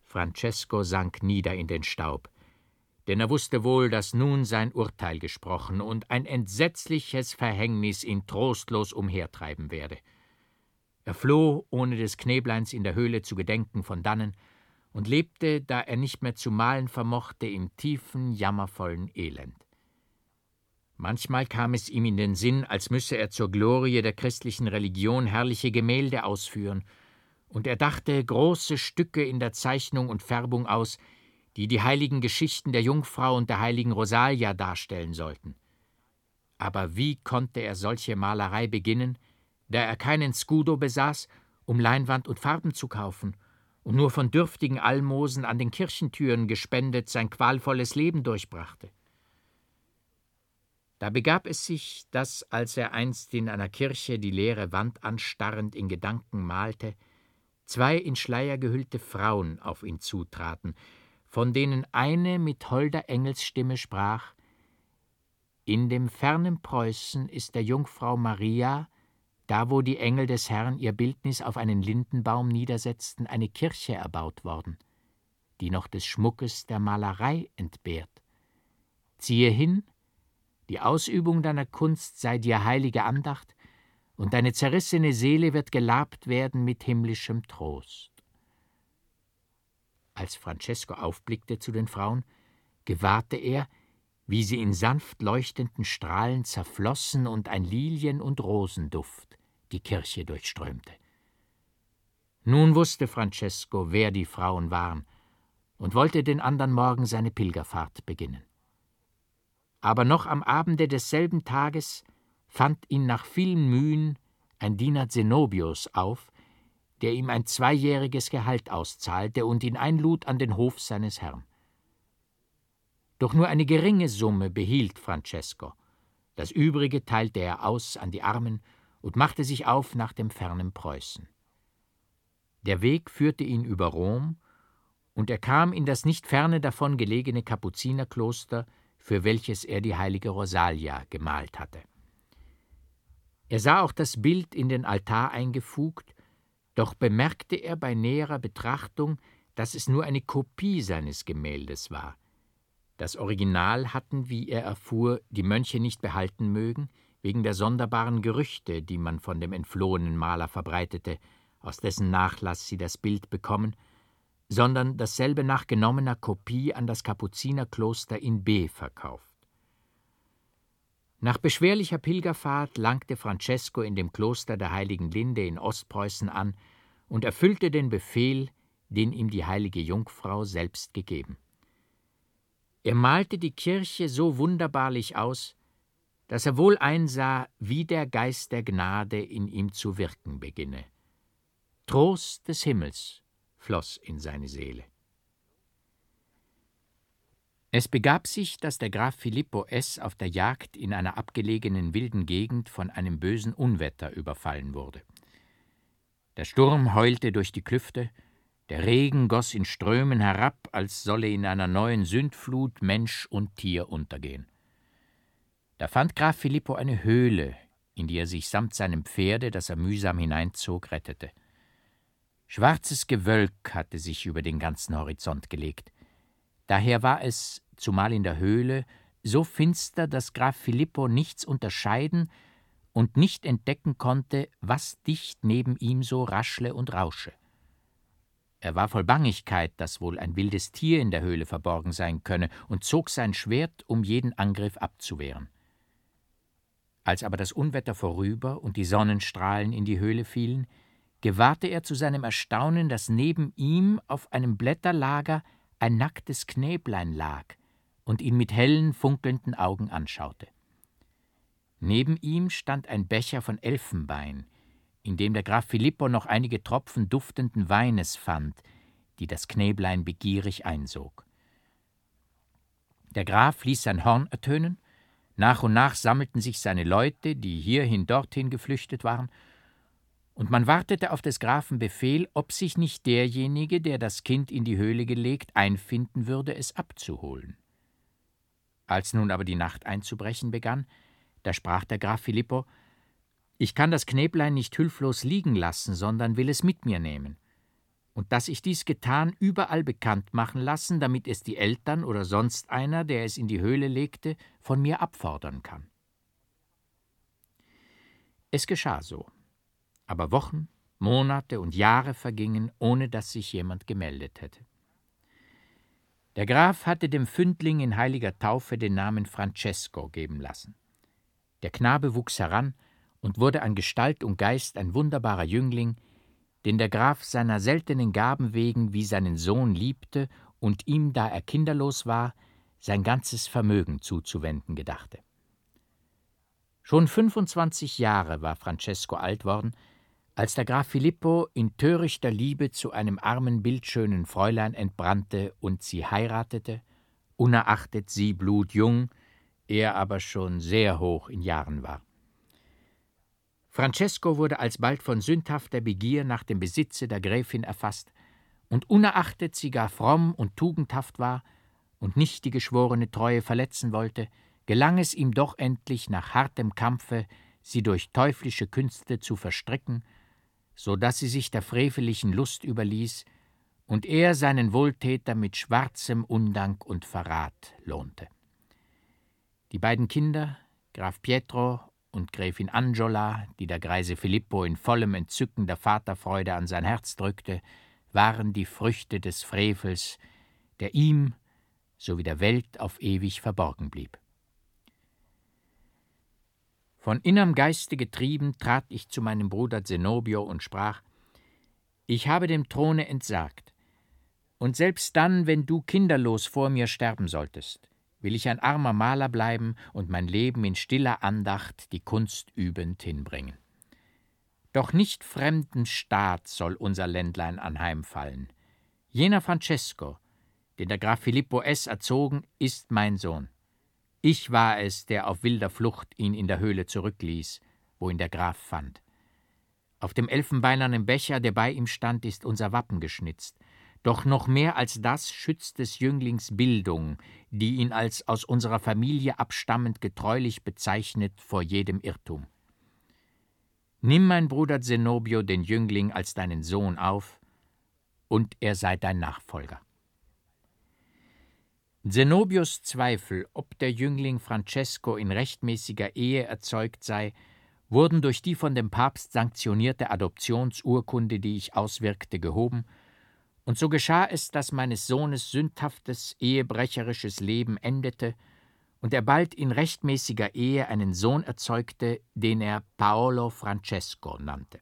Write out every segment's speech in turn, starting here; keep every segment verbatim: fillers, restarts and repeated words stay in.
Francesco sank nieder in den Staub, denn er wusste wohl, dass nun sein Urteil gesprochen und ein entsetzliches Verhängnis ihn trostlos umhertreiben werde. Er floh, ohne des Knäbleins in der Höhle zu gedenken, von dannen und lebte, da er nicht mehr zu malen vermochte, in tiefen, jammervollen Elend. Manchmal kam es ihm in den Sinn, als müsse er zur Glorie der christlichen Religion herrliche Gemälde ausführen, und er dachte große Stücke in der Zeichnung und Färbung aus, die die heiligen Geschichten der Jungfrau und der heiligen Rosalia darstellen sollten. Aber wie konnte er solche Malerei beginnen, da er keinen Scudo besaß, um Leinwand und Farben zu kaufen, und nur von dürftigen Almosen an den Kirchentüren gespendet sein qualvolles Leben durchbrachte? Da begab es sich, dass, als er einst in einer Kirche die leere Wand anstarrend in Gedanken malte, zwei in Schleier gehüllte Frauen auf ihn zutraten, von denen eine mit holder Engelsstimme sprach: »In dem fernen Preußen ist der Jungfrau Maria, da wo die Engel des Herrn ihr Bildnis auf einen Lindenbaum niedersetzten, eine Kirche erbaut worden, die noch des Schmuckes der Malerei entbehrt. Ziehe hin, die Ausübung deiner Kunst sei dir heilige Andacht, und deine zerrissene Seele wird gelabt werden mit himmlischem Trost.« Als Francesco aufblickte zu den Frauen, gewahrte er, wie sie in sanft leuchtenden Strahlen zerflossen und ein Lilien- und Rosenduft die Kirche durchströmte. Nun wusste Francesco, wer die Frauen waren, und wollte den andern Morgen seine Pilgerfahrt beginnen. Aber noch am Abende desselben Tages fand ihn nach vielen Mühen ein Diener Zenobios auf, der ihm ein zweijähriges Gehalt auszahlte und ihn einlud an den Hof seines Herrn. Doch nur eine geringe Summe behielt Francesco, das Übrige teilte er aus an die Armen und machte sich auf nach dem fernen Preußen. Der Weg führte ihn über Rom, und er kam in das nicht ferne davon gelegene Kapuzinerkloster, für welches er die heilige Rosalia gemalt hatte. Er sah auch das Bild in den Altar eingefugt, doch bemerkte er bei näherer Betrachtung, dass es nur eine Kopie seines Gemäldes war. Das Original hatten, wie er erfuhr, die Mönche nicht behalten mögen, wegen der sonderbaren Gerüchte, die man von dem entflohenen Maler verbreitete, aus dessen Nachlass sie das Bild bekommen, sondern dasselbe nach genommener Kopie an das Kapuzinerkloster in B verkauft. Nach beschwerlicher Pilgerfahrt langte Francesco in dem Kloster der heiligen Linde in Ostpreußen an und erfüllte den Befehl, den ihm die heilige Jungfrau selbst gegeben. Er malte die Kirche so wunderbarlich aus, dass er wohl einsah, wie der Geist der Gnade in ihm zu wirken beginne. Trost des Himmels floss in seine Seele. Es begab sich, dass der Graf Filippo S. auf der Jagd in einer abgelegenen wilden Gegend von einem bösen Unwetter überfallen wurde. Der Sturm heulte durch die Klüfte, der Regen goss in Strömen herab, als solle in einer neuen Sündflut Mensch und Tier untergehen. Da fand Graf Filippo eine Höhle, in die er sich samt seinem Pferde, das er mühsam hineinzog, rettete. Schwarzes Gewölk hatte sich über den ganzen Horizont gelegt. Daher war es, zumal in der Höhle, so finster, dass Graf Filippo nichts unterscheiden und nicht entdecken konnte, was dicht neben ihm so raschle und rausche. Er war voll Bangigkeit, dass wohl ein wildes Tier in der Höhle verborgen sein könne, und zog sein Schwert, um jeden Angriff abzuwehren. Als aber das Unwetter vorüber und die Sonnenstrahlen in die Höhle fielen, gewahrte er zu seinem Erstaunen, dass neben ihm auf einem Blätterlager ein nacktes Knäblein lag und ihn mit hellen, funkelnden Augen anschaute. Neben ihm stand ein Becher von Elfenbein, in dem der Graf Filippo noch einige Tropfen duftenden Weines fand, die das Knäblein begierig einsog. Der Graf ließ sein Horn ertönen, nach und nach sammelten sich seine Leute, die hierhin dorthin geflüchtet waren, und man wartete auf des Grafen Befehl, ob sich nicht derjenige, der das Kind in die Höhle gelegt, einfinden würde, es abzuholen. Als nun aber die Nacht einzubrechen begann, da sprach der Graf Filippo: »Ich kann das Knäblein nicht hülflos liegen lassen, sondern will es mit mir nehmen.« und dass ich dies getan, überall bekannt machen lassen, damit es die Eltern oder sonst einer, der es in die Höhle legte, von mir abfordern kann. Es geschah so, aber Wochen, Monate und Jahre vergingen, ohne dass sich jemand gemeldet hätte. Der Graf hatte dem Fündling in heiliger Taufe den Namen Francesco geben lassen. Der Knabe wuchs heran und wurde an Gestalt und Geist ein wunderbarer Jüngling, den der Graf seiner seltenen Gaben wegen wie seinen Sohn liebte und ihm, da er kinderlos war, sein ganzes Vermögen zuzuwenden gedachte. Schon fünfundzwanzig Jahre war Francesco alt worden, als der Graf Filippo in törichter Liebe zu einem armen, bildschönen Fräulein entbrannte und sie heiratete, unerachtet sie blutjung, er aber schon sehr hoch in Jahren war. Francesco wurde alsbald von sündhafter Begier nach dem Besitze der Gräfin erfasst, und unerachtet sie gar fromm und tugendhaft war und nicht die geschworene Treue verletzen wollte, gelang es ihm doch endlich nach hartem Kampfe, sie durch teuflische Künste zu verstricken, so daß sie sich der freveligen Lust überließ und er seinen Wohltäter mit schwarzem Undank und Verrat lohnte. Die beiden Kinder, Graf Pietro und Gräfin Angiola, die der greise Filippo in vollem Entzücken der Vaterfreude an sein Herz drückte, waren die Früchte des Frevels, der ihm sowie der Welt auf ewig verborgen blieb. Von innerm Geiste getrieben trat ich zu meinem Bruder Zenobio und sprach: Ich habe dem Throne entsagt, und selbst dann, wenn du kinderlos vor mir sterben solltest, will ich ein armer Maler bleiben und mein Leben in stiller Andacht die Kunst übend hinbringen. Doch nicht fremden Staat soll unser Ländlein anheimfallen. Jener Francesco, den der Graf Filippo S. erzogen, ist mein Sohn. Ich war es, der auf wilder Flucht ihn in der Höhle zurückließ, wo ihn der Graf fand. Auf dem elfenbeinernen Becher, der bei ihm stand, ist unser Wappen geschnitzt. Doch noch mehr als das schützt des Jünglings Bildung, die ihn als aus unserer Familie abstammend getreulich bezeichnet vor jedem Irrtum. Nimm, mein Bruder Zenobio, den Jüngling als deinen Sohn auf, und er sei dein Nachfolger. Zenobios Zweifel, ob der Jüngling Francesco in rechtmäßiger Ehe erzeugt sei, wurden durch die von dem Papst sanktionierte Adoptionsurkunde, die ich auswirkte, gehoben, und so geschah es, dass meines Sohnes sündhaftes, ehebrecherisches Leben endete und er bald in rechtmäßiger Ehe einen Sohn erzeugte, den er Paolo Francesco nannte.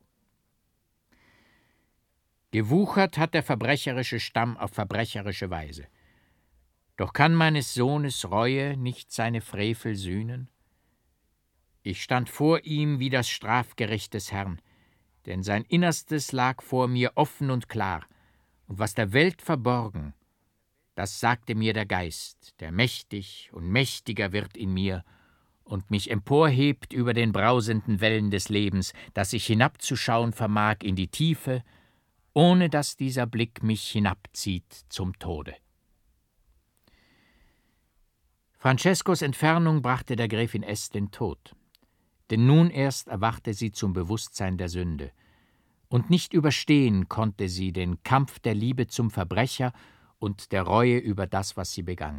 Gewuchert hat der verbrecherische Stamm auf verbrecherische Weise. Doch kann meines Sohnes Reue nicht seine Frevel sühnen? Ich stand vor ihm wie das Strafgericht des Herrn, denn sein Innerstes lag vor mir offen und klar, und was der Welt verborgen, das sagte mir der Geist, der mächtig und mächtiger wird in mir und mich emporhebt über den brausenden Wellen des Lebens, dass ich hinabzuschauen vermag in die Tiefe, ohne dass dieser Blick mich hinabzieht zum Tode. Francescos Entfernung brachte der Gräfin S. den Tod, denn nun erst erwachte sie zum Bewusstsein der Sünde, und nicht überstehen konnte sie den Kampf der Liebe zum Verbrecher und der Reue über das, was sie begangen.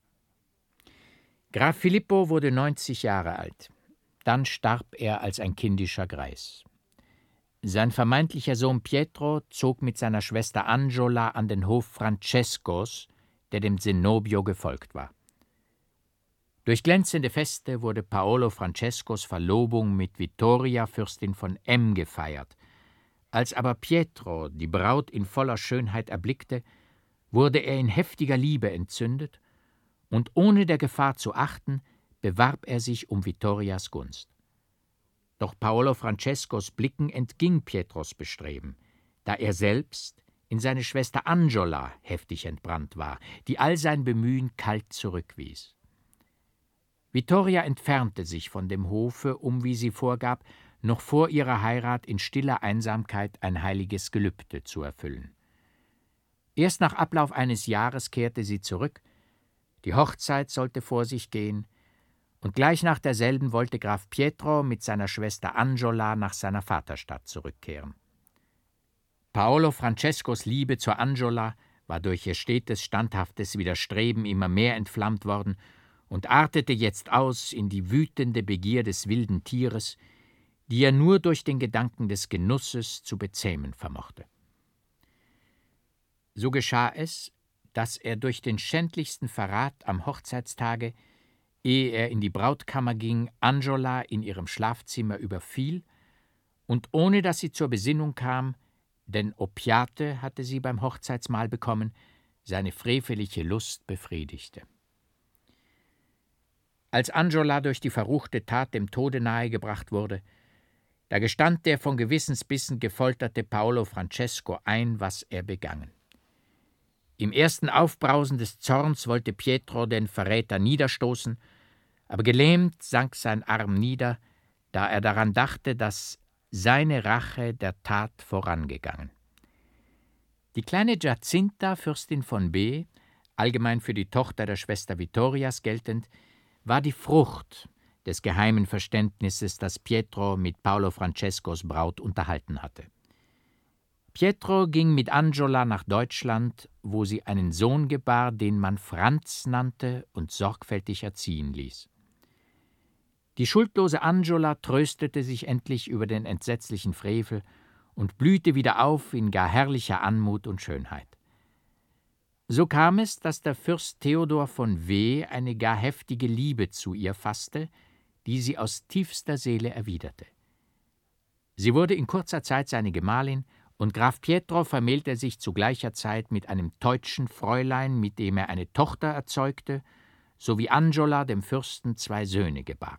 Graf Filippo wurde neunzig Jahre alt. Dann starb er als ein kindischer Greis. Sein vermeintlicher Sohn Pietro zog mit seiner Schwester Angiola an den Hof Francescos, der dem Zenobio gefolgt war. Durch glänzende Feste wurde Paolo Francescos Verlobung mit Vittoria, Fürstin von M., gefeiert. Als aber Pietro die Braut in voller Schönheit erblickte, wurde er in heftiger Liebe entzündet, und ohne der Gefahr zu achten, bewarb er sich um Vittorias Gunst. Doch Paolo Francescos Blicken entging Pietros Bestreben, da er selbst in seine Schwester Angiola heftig entbrannt war, die all sein Bemühen kalt zurückwies. Vittoria entfernte sich von dem Hofe, um, wie sie vorgab, noch vor ihrer Heirat in stiller Einsamkeit ein heiliges Gelübde zu erfüllen. Erst nach Ablauf eines Jahres kehrte sie zurück, die Hochzeit sollte vor sich gehen, und gleich nach derselben wollte Graf Pietro mit seiner Schwester Angiola nach seiner Vaterstadt zurückkehren. Paolo Francescos Liebe zur Angiola war durch ihr stetes, standhaftes Widerstreben immer mehr entflammt worden und artete jetzt aus in die wütende Begier des wilden Tieres, die er nur durch den Gedanken des Genusses zu bezähmen vermochte. So geschah es, dass er durch den schändlichsten Verrat am Hochzeitstage, ehe er in die Brautkammer ging, Angiola in ihrem Schlafzimmer überfiel und ohne dass sie zur Besinnung kam, denn Opiate hatte sie beim Hochzeitsmahl bekommen, seine freveliche Lust befriedigte. Als Angiola durch die verruchte Tat dem Tode nahegebracht wurde, da gestand der von Gewissensbissen gefolterte Paolo Francesco ein, was er begangen. Im ersten Aufbrausen des Zorns wollte Pietro den Verräter niederstoßen, aber gelähmt sank sein Arm nieder, da er daran dachte, dass seine Rache der Tat vorangegangen. Die kleine Giacinta, Fürstin von B., allgemein für die Tochter der Schwester Vittorias geltend, war die Frucht des geheimen Verständnisses, das Pietro mit Paolo Francescos Braut unterhalten hatte. Pietro ging mit Angiola nach Deutschland, wo sie einen Sohn gebar, den man Franz nannte und sorgfältig erziehen ließ. Die schuldlose Angiola tröstete sich endlich über den entsetzlichen Frevel und blühte wieder auf in gar herrlicher Anmut und Schönheit. So kam es, dass der Fürst Theodor von W. eine gar heftige Liebe zu ihr fasste, die sie aus tiefster Seele erwiderte. Sie wurde in kurzer Zeit seine Gemahlin, und Graf Pietro vermählte sich zu gleicher Zeit mit einem teutschen Fräulein, mit dem er eine Tochter erzeugte, sowie Angiola dem Fürsten zwei Söhne gebar.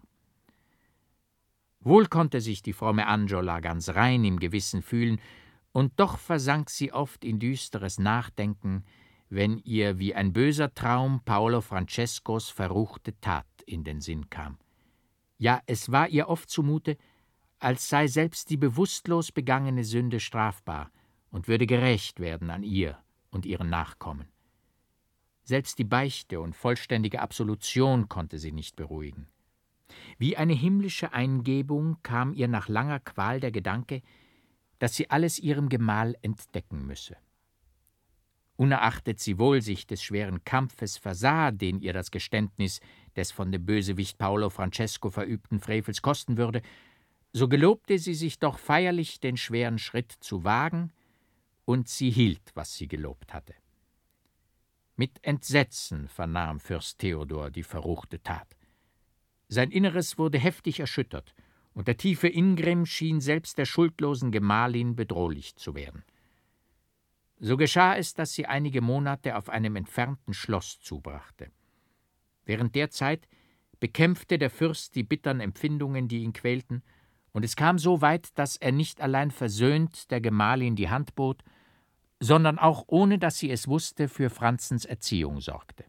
Wohl konnte sich die fromme Angiola ganz rein im Gewissen fühlen, und doch versank sie oft in düsteres Nachdenken, wenn ihr wie ein böser Traum Paolo Francescos verruchte Tat in den Sinn kam. Ja, es war ihr oft zumute, als sei selbst die bewusstlos begangene Sünde strafbar und würde gerächt werden an ihr und ihren Nachkommen. Selbst die Beichte und vollständige Absolution konnte sie nicht beruhigen. Wie eine himmlische Eingebung kam ihr nach langer Qual der Gedanke, dass sie alles ihrem Gemahl entdecken müsse. Unerachtet sie wohl sich des schweren Kampfes versah, den ihr das Geständnis des von dem Bösewicht Paolo Francesco verübten Frevels kosten würde, so gelobte sie sich doch feierlich, den schweren Schritt zu wagen, und sie hielt, was sie gelobt hatte. Mit Entsetzen vernahm Fürst Theodor die verruchte Tat. Sein Inneres wurde heftig erschüttert, und der tiefe Ingrimm schien selbst der schuldlosen Gemahlin bedrohlich zu werden. So geschah es, dass sie einige Monate auf einem entfernten Schloss zubrachte. Während der Zeit bekämpfte der Fürst die bittern Empfindungen, die ihn quälten, und es kam so weit, dass er nicht allein versöhnt der Gemahlin die Hand bot, sondern auch, ohne dass sie es wusste, für Franzens Erziehung sorgte.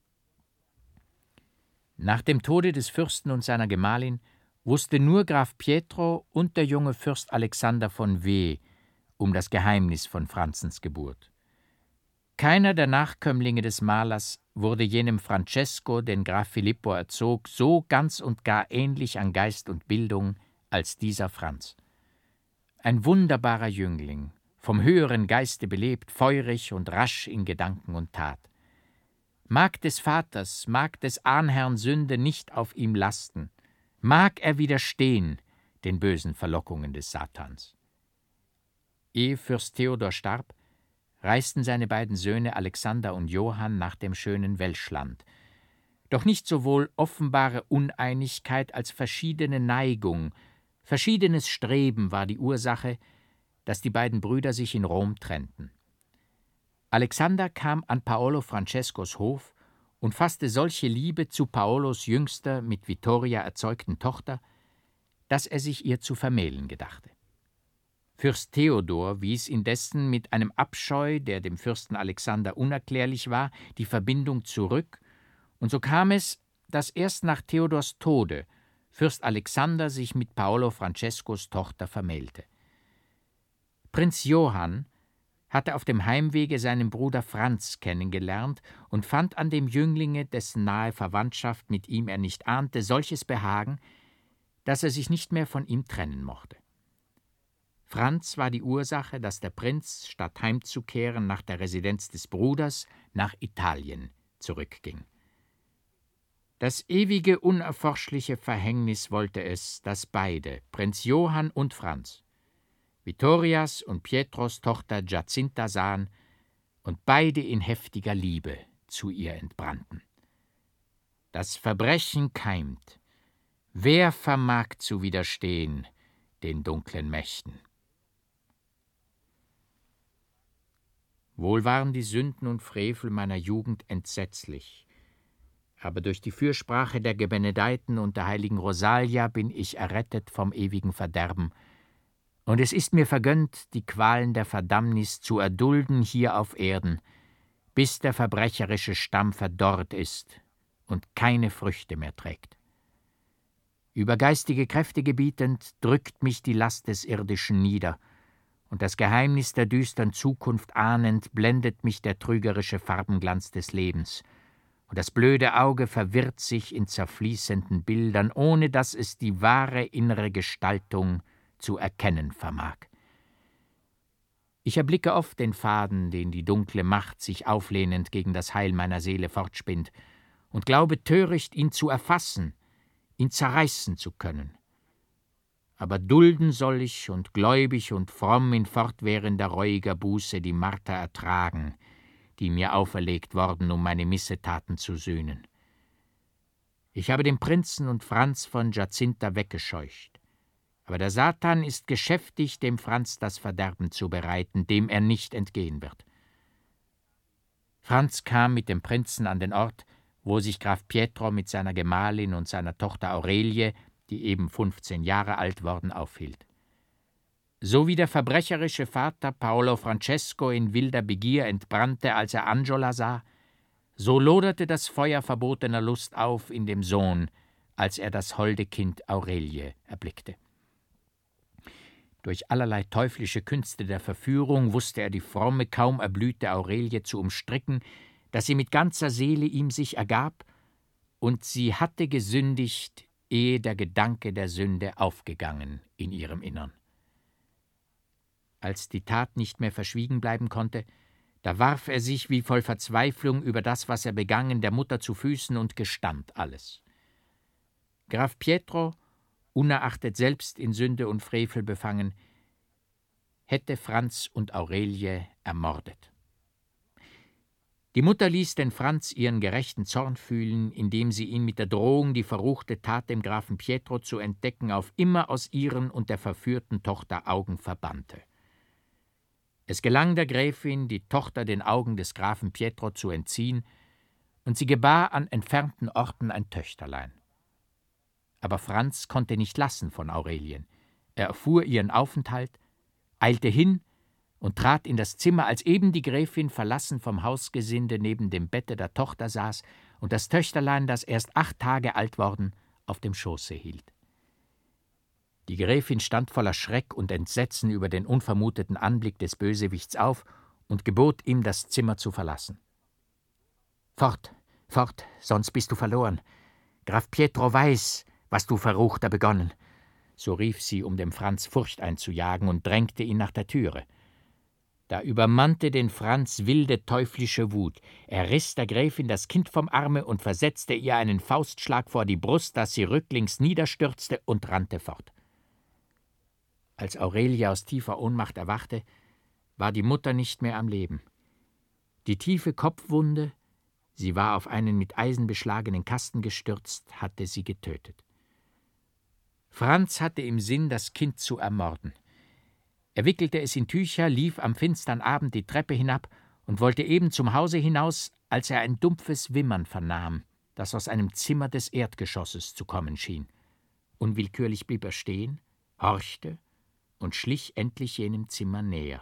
Nach dem Tode des Fürsten und seiner Gemahlin wusste nur Graf Pietro und der junge Fürst Alexander von W. um das Geheimnis von Franzens Geburt. Keiner der Nachkömmlinge des Malers wurde jenem Francesco, den Graf Filippo erzog, so ganz und gar ähnlich an Geist und Bildung als dieser Franz. Ein wunderbarer Jüngling, vom höheren Geiste belebt, feurig und rasch in Gedanken und Tat. Mag des Vaters, mag des Ahnherrn Sünde nicht auf ihm lasten, mag er widerstehen den bösen Verlockungen des Satans. Ehe Fürst Theodor starb, reisten seine beiden Söhne Alexander und Johann nach dem schönen Welschland. Doch nicht sowohl offenbare Uneinigkeit als verschiedene Neigung, verschiedenes Streben war die Ursache, dass die beiden Brüder sich in Rom trennten. Alexander kam an Paolo Francescos Hof und fasste solche Liebe zu Paolos jüngster, mit Vittoria erzeugten Tochter, dass er sich ihr zu vermählen gedachte. Fürst Theodor wies indessen mit einem Abscheu, der dem Fürsten Alexander unerklärlich war, die Verbindung zurück, und so kam es, dass erst nach Theodors Tode Fürst Alexander sich mit Paolo Francescos Tochter vermählte. Prinz Johann hatte auf dem Heimwege seinen Bruder Franz kennengelernt und fand an dem Jünglinge, dessen nahe Verwandtschaft mit ihm er nicht ahnte, solches Behagen, dass er sich nicht mehr von ihm trennen mochte. Franz war die Ursache, dass der Prinz, statt heimzukehren nach der Residenz des Bruders, nach Italien zurückging. Das ewige, unerforschliche Verhängnis wollte es, dass beide, Prinz Johann und Franz, Vittorias und Pietros Tochter Giacinta sahen und beide in heftiger Liebe zu ihr entbrannten. Das Verbrechen keimt. Wer vermag zu widerstehen den dunklen Mächten? Wohl waren die Sünden und Frevel meiner Jugend entsetzlich, aber durch die Fürsprache der Gebenedeiten und der heiligen Rosalia bin ich errettet vom ewigen Verderben, und es ist mir vergönnt, die Qualen der Verdammnis zu erdulden hier auf Erden, bis der verbrecherische Stamm verdorrt ist und keine Früchte mehr trägt. Über geistige Kräfte gebietend drückt mich die Last des Irdischen nieder, und das Geheimnis der düstern Zukunft ahnend blendet mich der trügerische Farbenglanz des Lebens, und das blöde Auge verwirrt sich in zerfließenden Bildern, ohne dass es die wahre innere Gestaltung zu erkennen vermag. Ich erblicke oft den Faden, den die dunkle Macht sich auflehnend gegen das Heil meiner Seele fortspinnt, und glaube töricht, ihn zu erfassen, ihn zerreißen zu können. Aber dulden soll ich und gläubig und fromm in fortwährender reuiger Buße die Marter ertragen, die mir auferlegt worden, um meine Missetaten zu sühnen. Ich habe den Prinzen und Franz von Giacinta weggescheucht, aber der Satan ist geschäftig, dem Franz das Verderben zu bereiten, dem er nicht entgehen wird. Franz kam mit dem Prinzen an den Ort, wo sich Graf Pietro mit seiner Gemahlin und seiner Tochter Aurelie, die eben fünfzehn Jahre alt worden, aufhielt. So wie der verbrecherische Vater Paolo Francesco in wilder Begier entbrannte, als er Angiola sah, so loderte das Feuer verbotener Lust auf in dem Sohn, als er das holde Kind Aurelie erblickte. Durch allerlei teuflische Künste der Verführung wusste er die fromme, kaum erblühte Aurelie zu umstricken, dass sie mit ganzer Seele ihm sich ergab, und sie hatte gesündigt, ehe der Gedanke der Sünde aufgegangen in ihrem Innern. Als die Tat nicht mehr verschwiegen bleiben konnte, da warf er sich wie voll Verzweiflung über das, was er begangen, der Mutter zu Füßen und gestand alles. Graf Pietro, unerachtet selbst in Sünde und Frevel befangen, hätte Franz und Aurelie ermordet. Die Mutter ließ den Franz ihren gerechten Zorn fühlen, indem sie ihn mit der Drohung, die verruchte Tat dem Grafen Pietro zu entdecken, auf immer aus ihren und der verführten Tochter Augen verbannte. Es gelang der Gräfin, die Tochter den Augen des Grafen Pietro zu entziehen, und sie gebar an entfernten Orten ein Töchterlein. Aber Franz konnte nicht lassen von Aurelien. Er erfuhr ihren Aufenthalt, eilte hin und trat in das Zimmer, als eben die Gräfin verlassen vom Hausgesinde neben dem Bette der Tochter saß und das Töchterlein, das erst acht Tage alt worden, auf dem Schoße hielt. Die Gräfin stand voller Schreck und Entsetzen über den unvermuteten Anblick des Bösewichts auf und gebot ihm, das Zimmer zu verlassen. »Fort, fort, sonst bist du verloren. Graf Pietro weiß, was du Verruchter begonnen«, so rief sie, um dem Franz Furcht einzujagen, und drängte ihn nach der Türe. Da übermannte den Franz wilde teuflische Wut. Er riss der Gräfin das Kind vom Arme und versetzte ihr einen Faustschlag vor die Brust, dass sie rücklings niederstürzte, und rannte fort. Als Aurelie aus tiefer Ohnmacht erwachte, war die Mutter nicht mehr am Leben. Die tiefe Kopfwunde, sie war auf einen mit Eisen beschlagenen Kasten gestürzt, hatte sie getötet. Franz hatte im Sinn, das Kind zu ermorden. Er wickelte es in Tücher, lief am finstern Abend die Treppe hinab und wollte eben zum Hause hinaus, als er ein dumpfes Wimmern vernahm, das aus einem Zimmer des Erdgeschosses zu kommen schien. Unwillkürlich blieb er stehen, horchte und schlich endlich jenem Zimmer näher.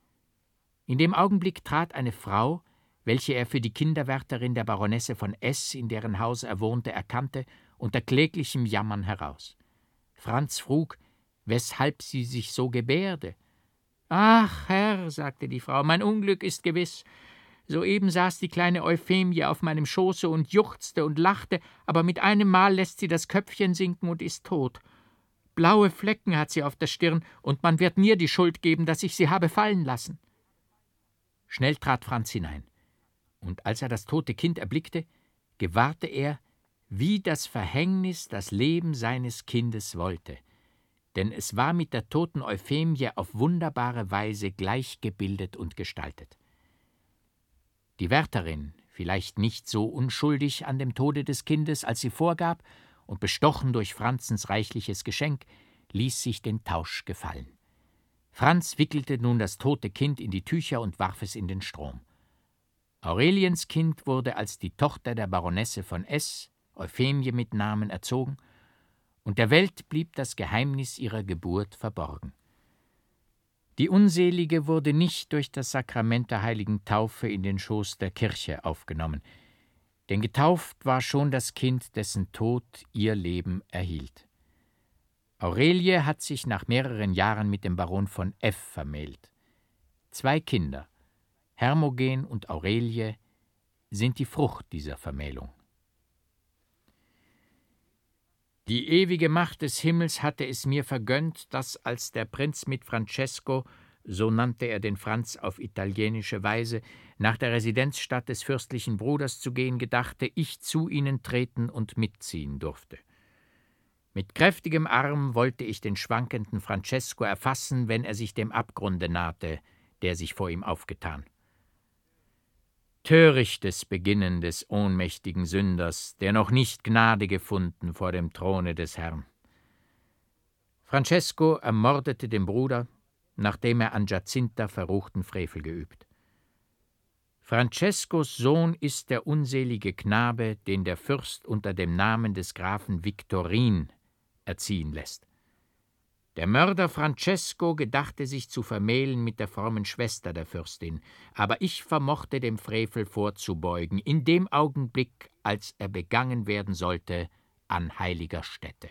In dem Augenblick trat eine Frau, welche er für die Kinderwärterin der Baronesse von S., in deren Haus er wohnte, erkannte, unter kläglichem Jammern heraus. Franz frug, weshalb sie sich so gebärde. »Ach, Herr«, sagte die Frau, »mein Unglück ist gewiss. Soeben saß die kleine Euphemie auf meinem Schoße und juchzte und lachte, aber mit einem Mal lässt sie das Köpfchen sinken und ist tot. Blaue Flecken hat sie auf der Stirn, und man wird mir die Schuld geben, dass ich sie habe fallen lassen.« Schnell trat Franz hinein, und als er das tote Kind erblickte, gewahrte er, wie das Verhängnis das Leben seines Kindes wollte, denn es war mit der toten Euphemie auf wunderbare Weise gleichgebildet und gestaltet. Die Wärterin, vielleicht nicht so unschuldig an dem Tode des Kindes, als sie vorgab, und bestochen durch Franzens reichliches Geschenk, ließ sich den Tausch gefallen. Franz wickelte nun das tote Kind in die Tücher und warf es in den Strom. Aureliens Kind wurde als die Tochter der Baronesse von S., Euphemie mit Namen, erzogen, und der Welt blieb das Geheimnis ihrer Geburt verborgen. Die Unselige wurde nicht durch das Sakrament der heiligen Taufe in den Schoß der Kirche aufgenommen, denn getauft war schon das Kind, dessen Tod ihr Leben erhielt. Aurelie hat sich nach mehreren Jahren mit dem Baron von F. vermählt. Zwei Kinder, Hermogen und Aurelie, sind die Frucht dieser Vermählung. Die ewige Macht des Himmels hatte es mir vergönnt, dass, als der Prinz mit Francesco, so nannte er den Franz auf italienische Weise, nach der Residenzstadt des fürstlichen Bruders zu gehen gedachte, ich zu ihnen treten und mitziehen durfte. Mit kräftigem Arm wollte ich den schwankenden Francesco erfassen, wenn er sich dem Abgrunde nahte, der sich vor ihm aufgetan. Törichtes Beginnen des ohnmächtigen Sünders, der noch nicht Gnade gefunden vor dem Throne des Herrn. Francesco ermordete den Bruder, nachdem er an Giacinta verruchten Frevel geübt. Francescos Sohn ist der unselige Knabe, den der Fürst unter dem Namen des Grafen Victorin erziehen lässt. Der Mörder Francesco gedachte sich zu vermählen mit der frommen Schwester der Fürstin, aber ich vermochte dem Frevel vorzubeugen, in dem Augenblick, als er begangen werden sollte an heiliger Stätte.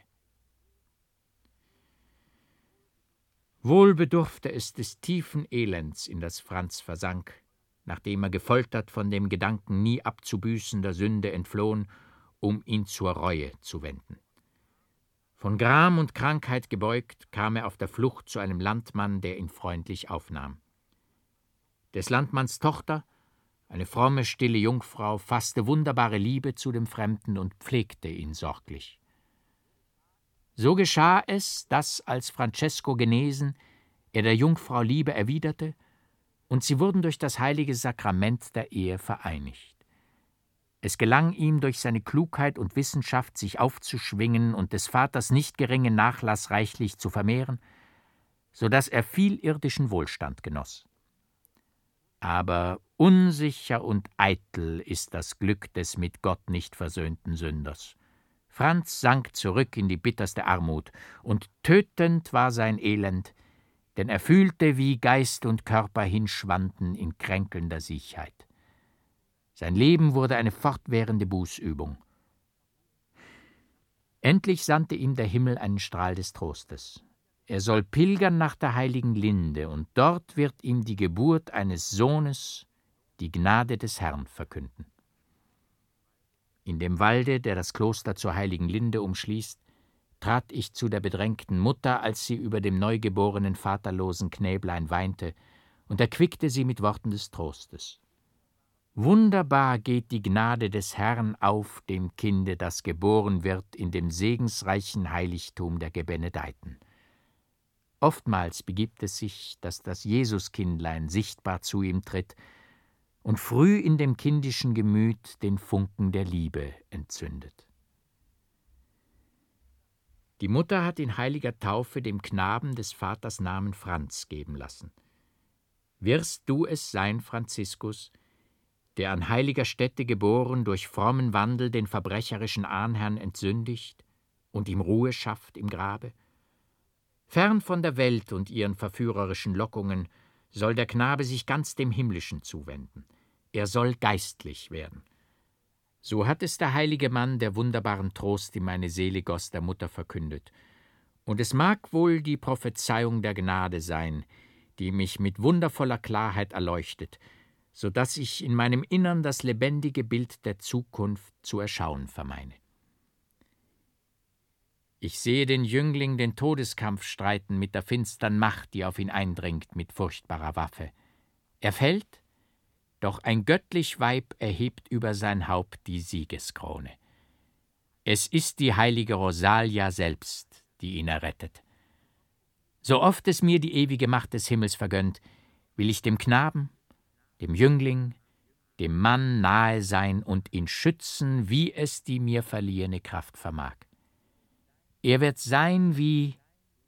Wohl bedurfte es des tiefen Elends, in das Franz versank, nachdem er gefoltert von dem Gedanken nie abzubüßender Sünde entflohen, um ihn zur Reue zu wenden. Von Gram und Krankheit gebeugt, kam er auf der Flucht zu einem Landmann, der ihn freundlich aufnahm. Des Landmanns Tochter, eine fromme, stille Jungfrau, fasste wunderbare Liebe zu dem Fremden und pflegte ihn sorglich. So geschah es, dass, als Francesco genesen, er der Jungfrau Liebe erwiderte, und sie wurden durch das heilige Sakrament der Ehe vereinigt. Es gelang ihm, durch seine Klugheit und Wissenschaft sich aufzuschwingen und des Vaters nicht geringen Nachlass reichlich zu vermehren, so dass er viel irdischen Wohlstand genoss. Aber unsicher und eitel ist das Glück des mit Gott nicht versöhnten Sünders. Franz sank zurück in die bitterste Armut, und tötend war sein Elend, denn er fühlte, wie Geist und Körper hinschwanden in kränkelnder Siechheit. Sein Leben wurde eine fortwährende Bußübung. Endlich sandte ihm der Himmel einen Strahl des Trostes. Er soll pilgern nach der heiligen Linde, und dort wird ihm die Geburt eines Sohnes, die Gnade des Herrn, verkünden. In dem Walde, der das Kloster zur heiligen Linde umschließt, trat ich zu der bedrängten Mutter, als sie über dem neugeborenen vaterlosen Knäblein weinte, und erquickte sie mit Worten des Trostes. Wunderbar geht die Gnade des Herrn auf dem Kinde, das geboren wird in dem segensreichen Heiligtum der Gebenedeiten. Oftmals begibt es sich, dass das Jesuskindlein sichtbar zu ihm tritt und früh in dem kindischen Gemüt den Funken der Liebe entzündet. Die Mutter hat in heiliger Taufe dem Knaben des Vaters Namen Franz geben lassen. Wirst du es sein, Franziskus, der an heiliger Stätte geboren, durch frommen Wandel den verbrecherischen Ahnherrn entsündigt und ihm Ruhe schafft im Grabe? Fern von der Welt und ihren verführerischen Lockungen soll der Knabe sich ganz dem Himmlischen zuwenden. Er soll geistlich werden. So hat es der heilige Mann, der wunderbaren Trost in meine Seele goss, der Mutter verkündet. Und es mag wohl die Prophezeiung der Gnade sein, die mich mit wundervoller Klarheit erleuchtet, so dass ich in meinem Innern das lebendige Bild der Zukunft zu erschauen vermeine. Ich sehe den Jüngling den Todeskampf streiten mit der finstern Macht, die auf ihn eindringt mit furchtbarer Waffe. Er fällt, doch ein göttlich Weib erhebt über sein Haupt die Siegeskrone. Es ist die heilige Rosalia selbst, die ihn errettet. So oft es mir die ewige Macht des Himmels vergönnt, will ich dem Knaben, dem Jüngling, dem Mann nahe sein und ihn schützen, wie es die mir verliehene Kraft vermag. Er wird sein wie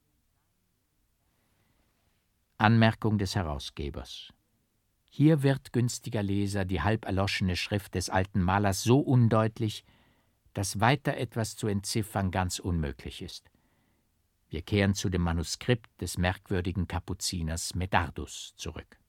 Anmerkung des Herausgebers. Hier wird, günstiger Leser, die halb erloschene Schrift des alten Malers so undeutlich, dass weiter etwas zu entziffern ganz unmöglich ist. Wir kehren zu dem Manuskript des merkwürdigen Kapuziners Medardus zurück.